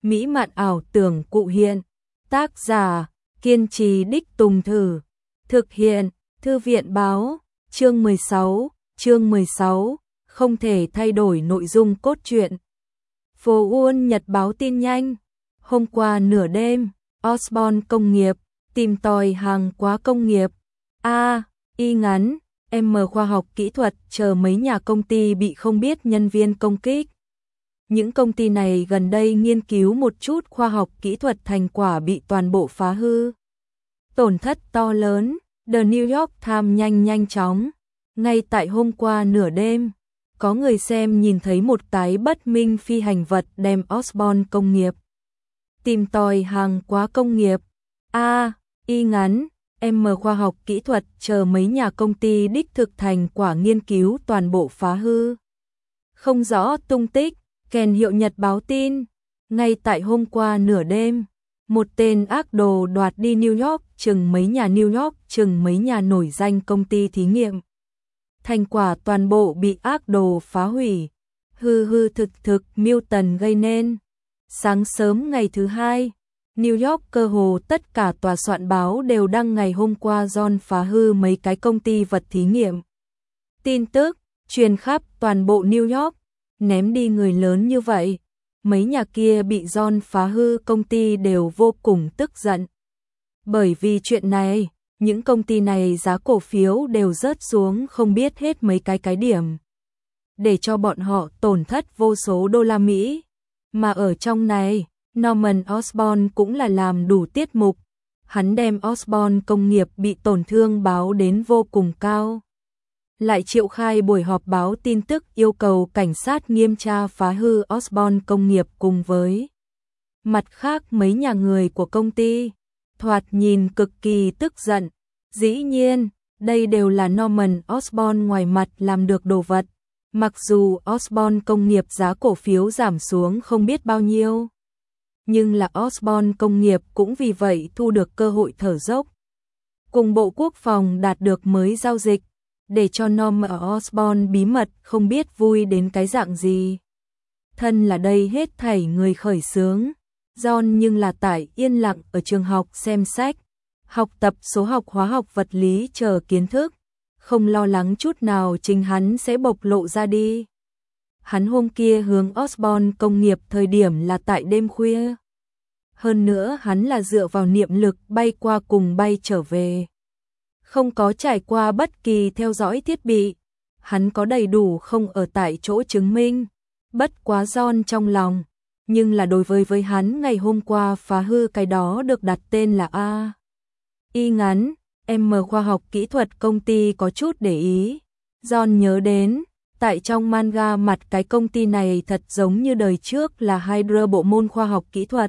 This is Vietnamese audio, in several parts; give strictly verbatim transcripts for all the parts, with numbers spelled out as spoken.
mỹ mạn ảo tưởng cụ hiện. Tác giả, kiên trì đích Tùng Thử. Thực hiện, Thư viện Báo. Chương mười sáu, chương mười sáu, không thể thay đổi nội dung cốt truyện. Phố Wall Nhật báo tin nhanh. Hôm qua nửa đêm, Osborne công nghiệp, tìm tòi hàng hóa công nghiệp. A, y ngắn, M khoa học kỹ thuật chờ mấy nhà công ty bị không biết nhân viên công kích. Những công ty này gần đây nghiên cứu một chút khoa học kỹ thuật thành quả bị toàn bộ phá hư. Tổn thất to lớn, The New York Times nhanh nhanh chóng. Ngay tại hôm qua nửa đêm, có người xem nhìn thấy một tái bất minh phi hành vật đem Osborne công nghiệp. Tìm tòi hàng hóa công nghiệp. A, y ngắn, M khoa học kỹ thuật chờ mấy nhà công ty đích thực thành quả nghiên cứu toàn bộ phá hư. Không rõ tung tích, kèn hiệu Nhật báo tin. Ngay tại hôm qua nửa đêm, một tên ác đồ đoạt đi New York chừng mấy nhà New York chừng mấy nhà nổi danh công ty thí nghiệm. Thành quả toàn bộ bị ác đồ phá hủy. Hư hư thực thực Milton gây nên. Sáng sớm ngày thứ hai, New York cơ hồ tất cả tòa soạn báo đều đăng ngày hôm qua John phá hư mấy cái công ty vật thí nghiệm. Tin tức truyền khắp toàn bộ New York, ném đi người lớn như vậy. Mấy nhà kia bị John phá hư công ty đều vô cùng tức giận. Bởi vì chuyện này, những công ty này giá cổ phiếu đều rớt xuống không biết hết mấy cái cái điểm. Để cho bọn họ tổn thất vô số đô la Mỹ. Mà ở trong này, Norman Osborn cũng là làm đủ tiết mục. Hắn đem Osborn công nghiệp bị tổn thương báo đến vô cùng cao. Lại triệu khai buổi họp báo tin tức yêu cầu cảnh sát nghiêm tra phá hư Osborn công nghiệp cùng với mặt khác mấy nhà người của công ty. Thoạt nhìn cực kỳ tức giận. Dĩ nhiên, đây đều là Norman Osborn ngoài mặt làm được đồ vật. Mặc dù Osborn công nghiệp giá cổ phiếu giảm xuống không biết bao nhiêu, nhưng là Osborn công nghiệp cũng vì vậy thu được cơ hội thở dốc. Cùng Bộ Quốc phòng đạt được mới giao dịch, để cho Norman Osborn bí mật không biết vui đến cái dạng gì. Thân là đây hết thảy người khởi xướng, John nhưng là tại yên lặng ở trường học xem sách, học tập số học hóa học vật lý chờ kiến thức. Không lo lắng chút nào chính hắn sẽ bộc lộ ra đi. Hắn hôm kia hướng Osborn công nghiệp thời điểm là tại đêm khuya. Hơn nữa hắn là dựa vào niệm lực bay qua cùng bay trở về. Không có trải qua bất kỳ theo dõi thiết bị. Hắn có đầy đủ không ở tại chỗ chứng minh. Bất quá John trong lòng. Nhưng là đối với với hắn ngày hôm qua phá hư cái đó được đặt tên là A. Y ngắn. M khoa học kỹ thuật công ty có chút để ý. John nhớ đến, tại trong manga mặt cái công ty này thật giống như đời trước là Hydra bộ môn khoa học kỹ thuật.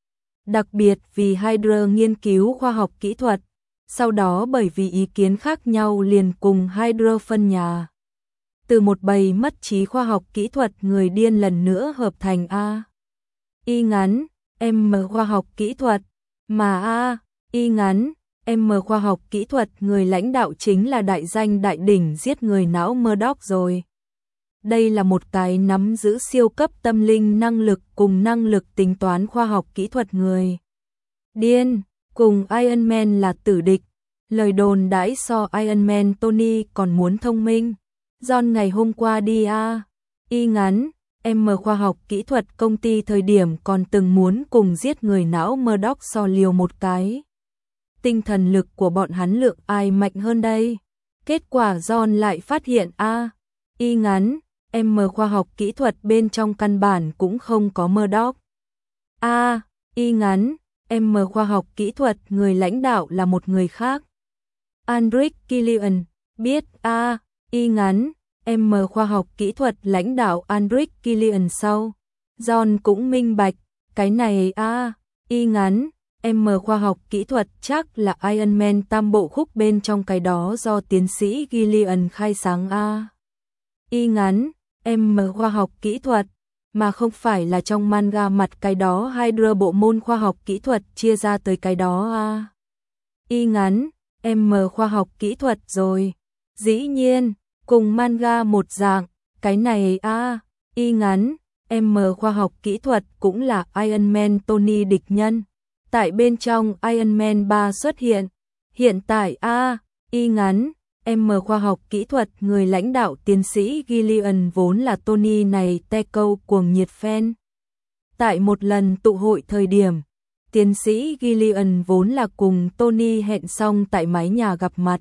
Đặc biệt vì Hydra nghiên cứu khoa học kỹ thuật, sau đó bởi vì ý kiến khác nhau liền cùng Hydra phân nhà. Từ một bầy mất trí khoa học kỹ thuật người điên lần nữa hợp thành A. Y ngắn, M khoa học kỹ thuật, mà A, Y ngắn. M khoa học kỹ thuật người lãnh đạo chính là đại danh đại đỉnh giết người não Murdoch rồi. Đây là một cái nắm giữ siêu cấp tâm linh năng lực cùng năng lực tính toán khoa học kỹ thuật người điên, cùng Iron Man là tử địch. Lời đồn đãi so Iron Man Tony còn muốn thông minh. John ngày hôm qua đi A, Y ngắn, M khoa học kỹ thuật công ty thời điểm còn từng muốn cùng giết người não Murdoch so liều một cái. Tinh thần lực của bọn hắn lượng ai mạnh hơn đây? Kết quả John lại phát hiện A, Y ngắn, M khoa học kỹ thuật bên trong căn bản cũng không có Murdoch. A, Y ngắn, M khoa học kỹ thuật người lãnh đạo là một người khác. Andric Killian, biết A, Y ngắn, M khoa học kỹ thuật lãnh đạo Andric Killian sau. John cũng minh bạch, cái này A, Y ngắn. M khoa học kỹ thuật chắc là Iron Man tam bộ khúc bên trong cái đó do tiến sĩ Gillian khai sáng A. Y ngắn, M khoa học kỹ thuật, mà không phải là trong manga mặt cái đó Hydra bộ môn khoa học kỹ thuật chia ra tới cái đó A. Y ngắn, M khoa học kỹ thuật rồi. Dĩ nhiên, cùng manga một dạng, cái này A, Y ngắn, M khoa học kỹ thuật cũng là Iron Man Tony địch nhân. Tại bên trong Iron Man ba xuất hiện. Hiện tại A, Y ngắn, M khoa học kỹ thuật người lãnh đạo tiến sĩ Gillian vốn là Tony này te câu cuồng nhiệt fan. Tại một lần tụ hội thời điểm, tiến sĩ Gillian vốn là cùng Tony hẹn xong tại mái nhà gặp mặt.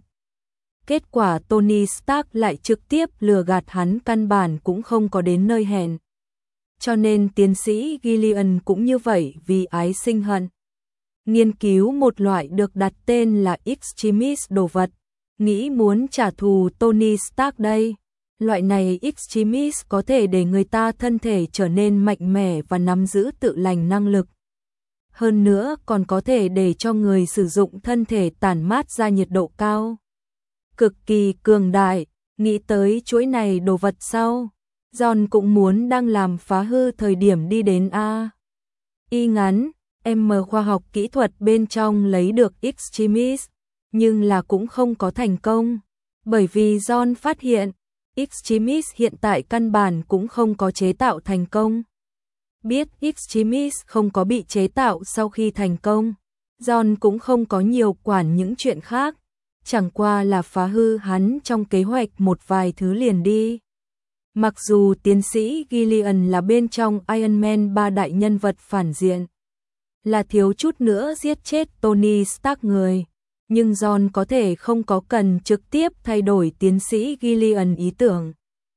Kết quả Tony Stark lại trực tiếp lừa gạt hắn, căn bản cũng không có đến nơi hẹn. Cho nên tiến sĩ Gillian cũng như vậy vì ái sinh hận. Nghiên cứu một loại được đặt tên là Extremis đồ vật, nghĩ muốn trả thù Tony Stark đây. Loại này Extremis có thể để người ta thân thể trở nên mạnh mẽ và nắm giữ tự lành năng lực. Hơn nữa còn có thể để cho người sử dụng thân thể tản mát ra nhiệt độ cao. Cực kỳ cường đại, nghĩ tới chuỗi này đồ vật sau. John cũng muốn đang làm phá hư thời điểm đi đến A. Y ngắn, M khoa học kỹ thuật bên trong lấy được Extremis, nhưng là cũng không có thành công. Bởi vì John phát hiện, Extremis hiện tại căn bản cũng không có chế tạo thành công. Biết Extremis không có bị chế tạo sau khi thành công, John cũng không có nhiều quản những chuyện khác, chẳng qua là phá hư hắn trong kế hoạch một vài thứ liền đi. Mặc dù tiến sĩ Gillian là bên trong Iron Man ba đại nhân vật phản diện, là thiếu chút nữa giết chết Tony Stark người, nhưng John có thể không có cần trực tiếp thay đổi tiến sĩ Gillian ý tưởng,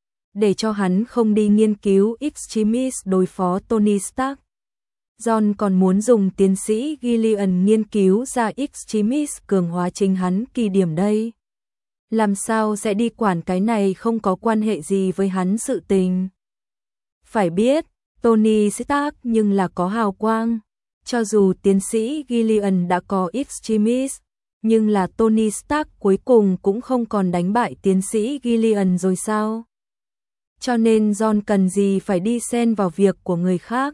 để cho hắn không đi nghiên cứu Extremis đối phó Tony Stark. John còn muốn dùng tiến sĩ Gillian nghiên cứu ra Extremis cường hóa chính hắn kỳ điểm đây. Làm sao sẽ đi quản cái này không có quan hệ gì với hắn sự tình. Phải biết, Tony Stark nhưng là có hào quang. Cho dù tiến sĩ Gillian đã có Extremis, nhưng là Tony Stark cuối cùng cũng không còn đánh bại tiến sĩ Gillian rồi sao? Cho nên John cần gì phải đi xen vào việc của người khác.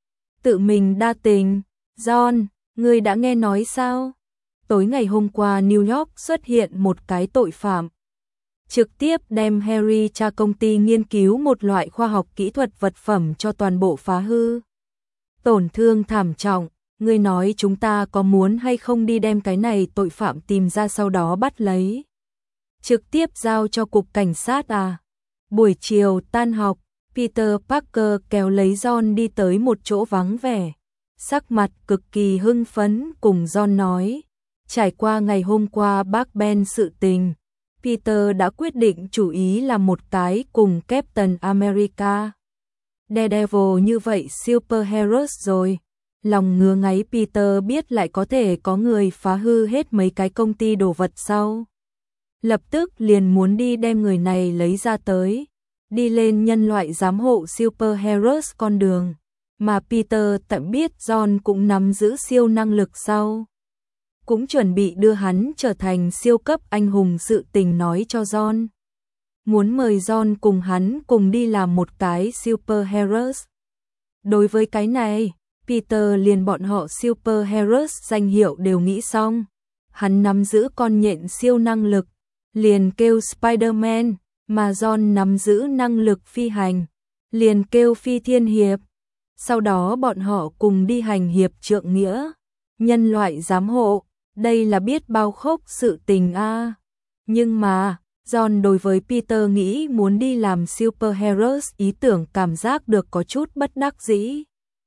Tự mình đa tình. John, ngươi đã nghe nói sao? Tối ngày hôm qua New York xuất hiện một cái tội phạm. Trực tiếp đem Harry cha công ty nghiên cứu một loại khoa học kỹ thuật vật phẩm cho toàn bộ phá hư. Tổn thương thảm trọng, ngươi nói chúng ta có muốn hay không đi đem cái này tội phạm tìm ra sau đó bắt lấy. Trực tiếp giao cho cục cảnh sát à? Buổi chiều tan học, Peter Parker kéo lấy John đi tới một chỗ vắng vẻ. Sắc mặt cực kỳ hưng phấn cùng John nói. Trải qua ngày hôm qua bác Ben sự tình, Peter đã quyết định chủ ý là một cái cùng Captain America, Daredevil như vậy superheroes rồi. Lòng ngứa ngáy Peter biết lại có thể có người phá hư hết mấy cái công ty đồ vật sau. Lập tức liền muốn đi đem người này lấy ra tới, đi lên nhân loại giám hộ superheroes con đường. Mà Peter tận biết John cũng nắm giữ siêu năng lực sau, cũng chuẩn bị đưa hắn trở thành siêu cấp anh hùng sự tình nói cho John. Muốn mời John cùng hắn cùng đi làm một cái superheroes. Đối với cái này, Peter liền bọn họ superheroes danh hiệu đều nghĩ xong. Hắn nắm giữ con nhện siêu năng lực, liền kêu Spider-Man, mà John nắm giữ năng lực phi hành, liền kêu Phi Thiên Hiệp. Sau đó bọn họ cùng đi hành hiệp trượng nghĩa, nhân loại giám hộ, đây là biết bao khốc sự tình a. À. Nhưng mà, John đối với Peter nghĩ muốn đi làm superheroes ý tưởng cảm giác được có chút bất đắc dĩ.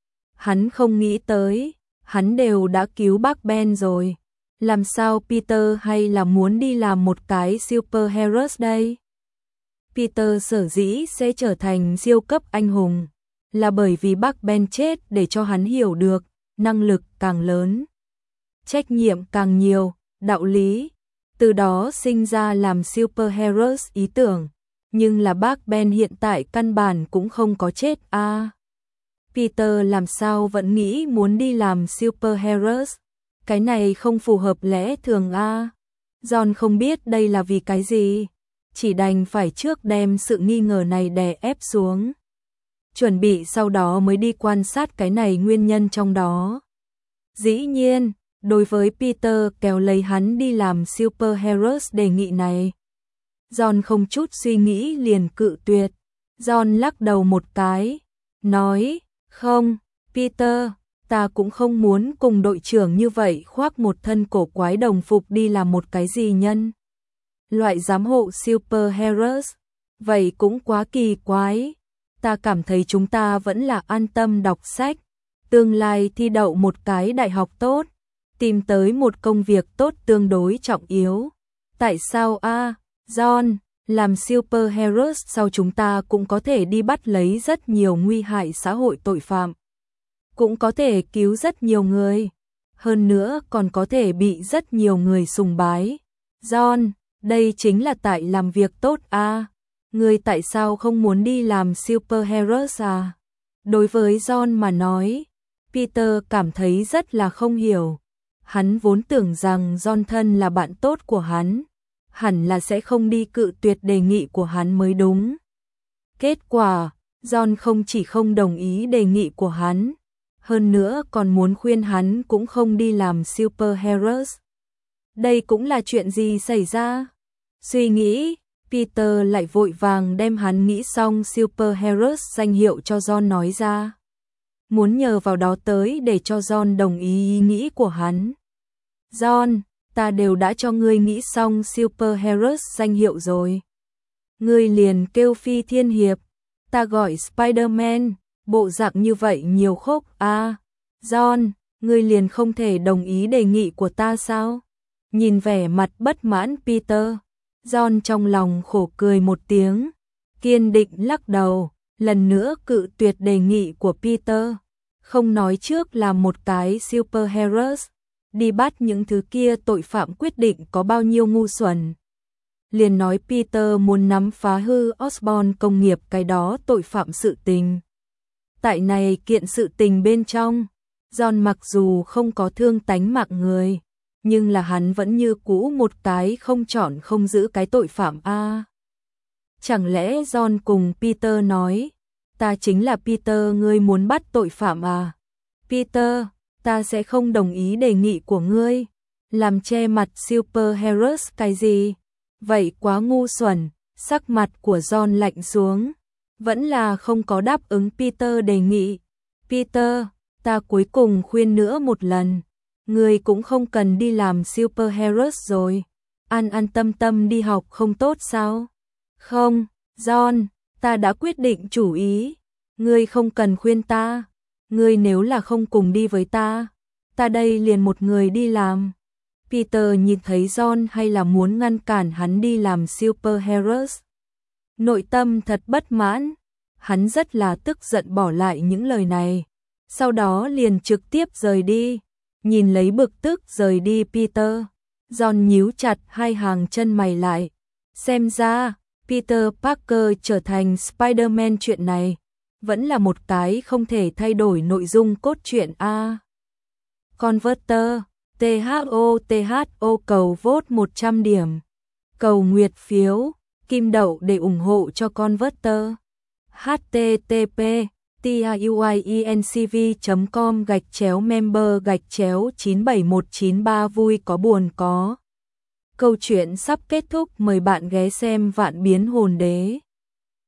Hắn không nghĩ tới, hắn đều đã cứu bác Ben rồi. Làm sao Peter hay là muốn đi làm một cái superheroes đây? Peter sở dĩ sẽ trở thành siêu cấp anh hùng, là bởi vì bác Ben chết để cho hắn hiểu được, năng lực càng lớn, trách nhiệm càng nhiều, đạo lý. Từ đó sinh ra làm superheroes ý tưởng, nhưng là bác Ben hiện tại căn bản cũng không có chết a. À, Peter làm sao vẫn nghĩ muốn đi làm superheroes, cái này không phù hợp lẽ thường a. À. John không biết đây là vì cái gì, chỉ đành phải trước đem sự nghi ngờ này đè ép xuống, chuẩn bị sau đó mới đi quan sát cái này nguyên nhân trong đó. Dĩ nhiên, đối với Peter kéo lấy hắn đi làm superheroes đề nghị này, John không chút suy nghĩ liền cự tuyệt. John lắc đầu một cái, nói, không, Peter, ta cũng không muốn cùng đội trưởng như vậy khoác một thân cổ quái đồng phục đi làm một cái gì nhân. Loại giám hộ superheroes, vậy cũng quá kỳ quái. Ta cảm thấy chúng ta vẫn là an tâm đọc sách, tương lai thi đậu một cái đại học tốt, tìm tới một công việc tốt tương đối trọng yếu. Tại sao a, à, John, làm superheroes sau chúng ta cũng có thể đi bắt lấy rất nhiều nguy hại xã hội tội phạm, cũng có thể cứu rất nhiều người, hơn nữa còn có thể bị rất nhiều người sùng bái. John, đây chính là tại làm việc tốt a. À? Ngươi tại sao không muốn đi làm superheroes à? Đối với John mà nói, Peter cảm thấy rất là không hiểu. Hắn vốn tưởng rằng John thân là bạn tốt của hắn, hẳn là sẽ không đi cự tuyệt đề nghị của hắn mới đúng. Kết quả, John không chỉ không đồng ý đề nghị của hắn, hơn nữa còn muốn khuyên hắn cũng không đi làm superheroes. Đây cũng là chuyện gì xảy ra? Suy nghĩ, Peter lại vội vàng đem hắn nghĩ xong superheroes danh hiệu cho John nói ra. Muốn nhờ vào đó tới để cho John đồng ý ý nghĩ của hắn. John, ta đều đã cho ngươi nghĩ xong superheroes danh hiệu rồi. Ngươi liền kêu Phi Thiên Hiệp, ta gọi Spider-Man, bộ dạng như vậy nhiều khúc à. John, ngươi liền không thể đồng ý đề nghị của ta sao? Nhìn vẻ mặt bất mãn Peter, John trong lòng khổ cười một tiếng, kiên định lắc đầu, lần nữa cự tuyệt đề nghị của Peter. Không nói trước là một cái superheroes, đi bắt những thứ kia tội phạm quyết định có bao nhiêu ngu xuẩn. Liền nói Peter muốn nắm phá hư Osborn công nghiệp cái đó tội phạm sự tình. Tại này kiện sự tình bên trong, John mặc dù không có thương tánh mạng người, nhưng là hắn vẫn như cũ một cái không chọn không giữ cái tội phạm a. À, chẳng lẽ John cùng Peter nói, ta chính là Peter ngươi muốn bắt tội phạm à? Peter, ta sẽ không đồng ý đề nghị của ngươi. Làm che mặt superheroes cái gì? Vậy quá ngu xuẩn. Sắc mặt của John lạnh xuống, vẫn là không có đáp ứng Peter đề nghị. Peter, ta cuối cùng khuyên nữa một lần, ngươi cũng không cần đi làm superheroes rồi. An an tâm tâm đi học không tốt sao? Không, John, ta đã quyết định chủ ý. Ngươi không cần khuyên ta. Ngươi nếu là không cùng đi với ta, ta đây liền một người đi làm. Peter nhìn thấy John hay là muốn ngăn cản hắn đi làm superheroes. Nội tâm thật bất mãn. Hắn rất là tức giận bỏ lại những lời này. Sau đó liền trực tiếp rời đi. Nhìn lấy bực tức rời đi Peter, John nhíu chặt hai hàng chân mày lại. Xem ra, Peter Parker trở thành Spider-Man chuyện này vẫn là một cái không thể thay đổi nội dung cốt truyện a. Converter, tê hát o tê hát o cầu vote một trăm điểm. Cầu nguyệt phiếu, kim đậu để ủng hộ cho Converter. http tiuincv chấm com gạch chéo member gạch chéo chín bảy một chín ba vui có buồn có. Câu chuyện sắp kết thúc, mời bạn ghé xem Vạn Biến Hồn Đế.